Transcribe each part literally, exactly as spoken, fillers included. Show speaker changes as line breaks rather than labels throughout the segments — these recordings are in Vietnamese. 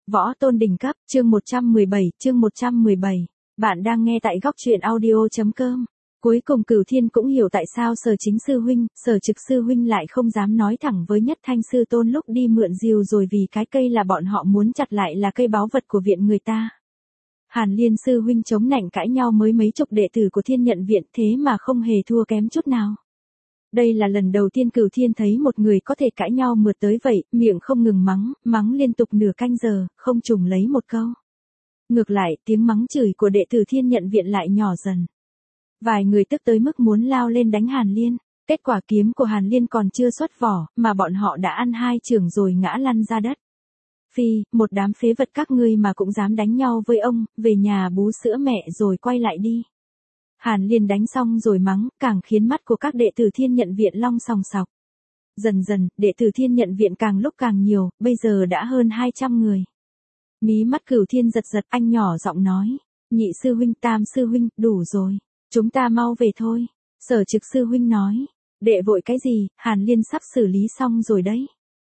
Võ tôn đỉnh cấp, chương một trăm mười bảy, chương một trăm mười bảy. Bạn đang nghe tại góc truyện audio.com. Cuối cùng Cửu Thiên cũng hiểu tại sao Sở Chính sư huynh, Sở Trực sư huynh lại không dám nói thẳng với Nhất Thanh sư tôn lúc đi mượn diều rồi, vì cái cây là bọn họ muốn chặt lại là cây báu vật của viện người ta. Hàn Liên sư huynh chống nạnh cãi nhau mới mấy chục đệ tử của Thiên Nhận viện, thế mà không hề thua kém chút nào. Đây là lần đầu tiên Cửu Thiên thấy một người có thể cãi nhau mượt tới vậy, miệng không ngừng mắng, mắng liên tục nửa canh giờ, không trùng lấy một câu. Ngược lại, tiếng mắng chửi của đệ tử Thiên Nhận viện lại nhỏ dần. Vài người tức tới mức muốn lao lên đánh Hàn Liên, kết quả kiếm của Hàn Liên còn chưa xuất vỏ, mà bọn họ đã ăn hai chưởng rồi ngã lăn ra đất. Phi, một đám phế vật các ngươi mà cũng dám đánh nhau với ông, về nhà bú sữa mẹ rồi quay lại đi. Hàn Liên đánh xong rồi mắng, càng khiến mắt của các đệ tử Thiên Nhận viện long sòng sọc. Dần dần, đệ tử Thiên Nhận viện càng lúc càng nhiều, bây giờ đã hơn hai trăm người. Mí mắt Cửu Thiên giật giật, anh nhỏ giọng nói, nhị sư huynh, tam sư huynh, đủ rồi, chúng ta mau về thôi. Sở Trực sư huynh nói, đệ vội cái gì, Hàn Liên sắp xử lý xong rồi đấy.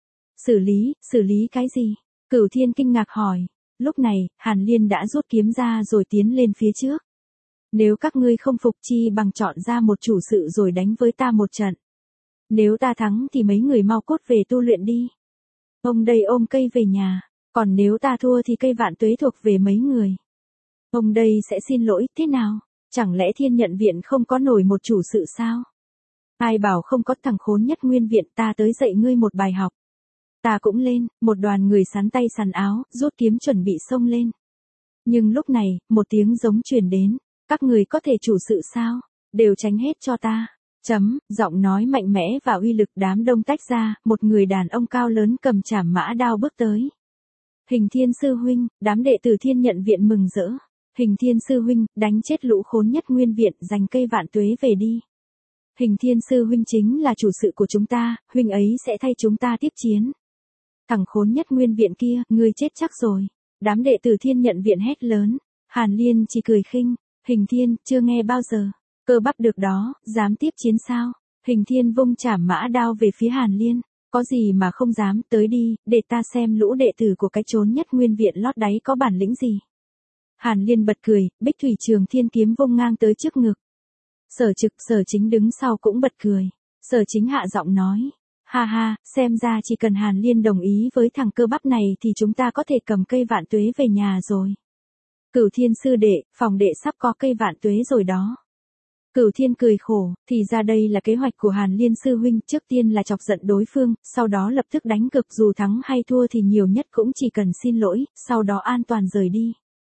Xử lý, xử lý cái gì? Cửu Thiên kinh ngạc hỏi. Lúc này, Hàn Liên đã rút kiếm ra rồi tiến lên phía trước. Nếu các ngươi không phục chi bằng chọn ra một chủ sự rồi đánh với ta một trận. Nếu ta thắng thì mấy người mau cốt về tu luyện đi. Ông đây ôm cây về nhà, còn nếu ta thua thì cây vạn tuế thuộc về mấy người. Ông đây sẽ xin lỗi, thế nào? Chẳng lẽ Thiên Nhận viện không có nổi một chủ sự sao? Ai bảo không có, thằng khốn Nhất Nguyên viện, ta tới dạy ngươi một bài học. Ta cũng lên, một đoàn người sắn tay sắn áo, rút kiếm chuẩn bị xông lên. Nhưng lúc này, một tiếng giống truyền đến. Các người có thể chủ sự sao? Đều tránh hết cho ta. Chấm, giọng nói mạnh mẽ và uy lực, đám đông tách ra, một người đàn ông cao lớn cầm trảm mã đao bước tới. Hình Thiên sư huynh, đám đệ tử Thiên Nhận viện mừng rỡ. Hình Thiên sư huynh, đánh chết lũ khốn Nhất Nguyên viện, giành cây vạn tuế về đi. Hình Thiên sư huynh chính là chủ sự của chúng ta, huynh ấy sẽ thay chúng ta tiếp chiến. Thằng khốn Nhất Nguyên viện kia, ngươi chết chắc rồi. Đám đệ tử Thiên Nhận viện hét lớn. Hàn Liên chỉ cười khinh. Hình Thiên, chưa nghe bao giờ. Cơ bắp được đó, dám tiếp chiến sao? Hình Thiên vung trảm mã đao về phía Hàn Liên. Có gì mà không dám, tới đi, để ta xem lũ đệ tử của cái chốn Nhất Nguyên viện lót đáy có bản lĩnh gì. Hàn Liên bật cười, Bích Thủy Trường Thiên kiếm vung ngang tới trước ngực. Sở Trực, Sở Chính đứng sau cũng bật cười. Sở Chính hạ giọng nói. Ha ha, xem ra chỉ cần Hàn Liên đồng ý với thằng cơ bắp này thì chúng ta có thể cầm cây vạn tuế về nhà rồi. Cửu Thiên sư đệ, phòng đệ sắp có cây vạn tuế rồi đó. Cửu Thiên cười khổ, thì ra đây là kế hoạch của Hàn Liên sư huynh, trước tiên là chọc giận đối phương, sau đó lập tức đánh cực, dù thắng hay thua thì nhiều nhất cũng chỉ cần xin lỗi, sau đó an toàn rời đi.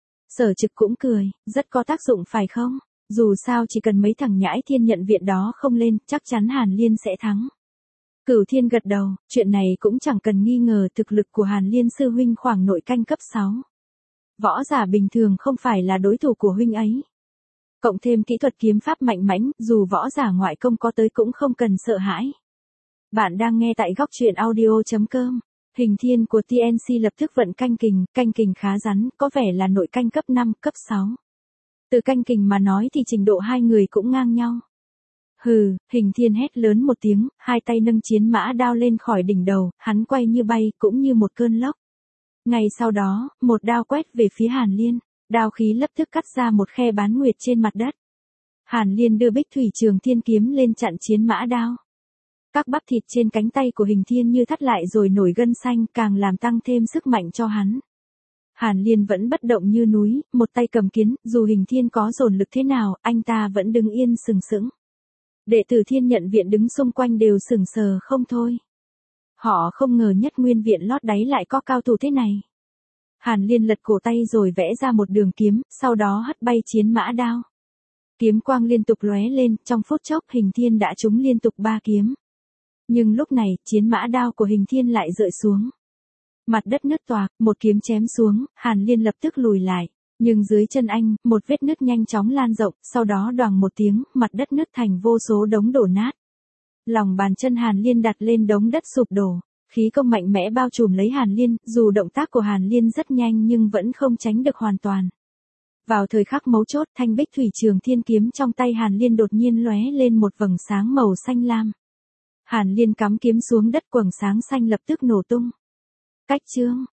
Sở Trực cũng cười, rất có tác dụng phải không? Dù sao chỉ cần mấy thằng nhãi Thiên Nhận viện đó không lên, chắc chắn Hàn Liên sẽ thắng. Cửu Thiên gật đầu, chuyện này cũng chẳng cần nghi ngờ, thực lực của Hàn Liên sư huynh khoảng nội canh cấp sáu. Võ giả bình thường không phải là đối thủ của huynh ấy. Cộng thêm kỹ thuật kiếm pháp mạnh mẽ, dù võ giả ngoại công có tới cũng không cần sợ hãi. Bạn đang nghe tại góc truyện audio.com. Hình Thiên của tê en xê lập tức vận canh kình, canh kình khá rắn, có vẻ là nội canh cấp năm, cấp sáu. Từ canh kình mà nói thì trình độ hai người cũng ngang nhau. Hừ, Hình Thiên hét lớn một tiếng, hai tay nâng chiến mã đao lên khỏi đỉnh đầu, hắn quay như bay, cũng như một cơn lốc. Ngay sau đó, một đao quét về phía Hàn Liên, đao khí lập tức cắt ra một khe bán nguyệt trên mặt đất. Hàn Liên đưa Bích Thủy Trường Thiên kiếm lên chặn chiến mã đao. Các bắp thịt trên cánh tay của Hình Thiên như thắt lại rồi nổi gân xanh, càng làm tăng thêm sức mạnh cho hắn. Hàn Liên vẫn bất động như núi, một tay cầm kiếm, dù Hình Thiên có dồn lực thế nào, anh ta vẫn đứng yên sừng sững. Đệ tử Thiên Nhận viện đứng xung quanh đều sững sờ không thôi. Họ không ngờ Nhất Nguyên viện lót đáy lại có cao thủ thế này. Hàn Liên lật cổ tay rồi vẽ ra một đường kiếm, sau đó hất bay chiến mã đao. Kiếm quang liên tục lóe lên, trong phút chốc Hình Thiên đã trúng liên tục ba kiếm. Nhưng lúc này, chiến mã đao của Hình Thiên lại rơi xuống. Mặt đất nứt toạc, một kiếm chém xuống, Hàn Liên lập tức lùi lại. Nhưng dưới chân anh, một vết nứt nhanh chóng lan rộng, sau đó đoàng một tiếng, mặt đất nứt thành vô số đống đổ nát. Lòng bàn chân Hàn Liên đặt lên đống đất sụp đổ. Khí công mạnh mẽ bao trùm lấy Hàn Liên, dù động tác của Hàn Liên rất nhanh nhưng vẫn không tránh được hoàn toàn. Vào thời khắc mấu chốt, thanh Bích Thủy Trường Thiên kiếm trong tay Hàn Liên đột nhiên lóe lên một vầng sáng màu xanh lam. Hàn Liên cắm kiếm xuống đất, quầng sáng xanh lập tức nổ tung. Cách chương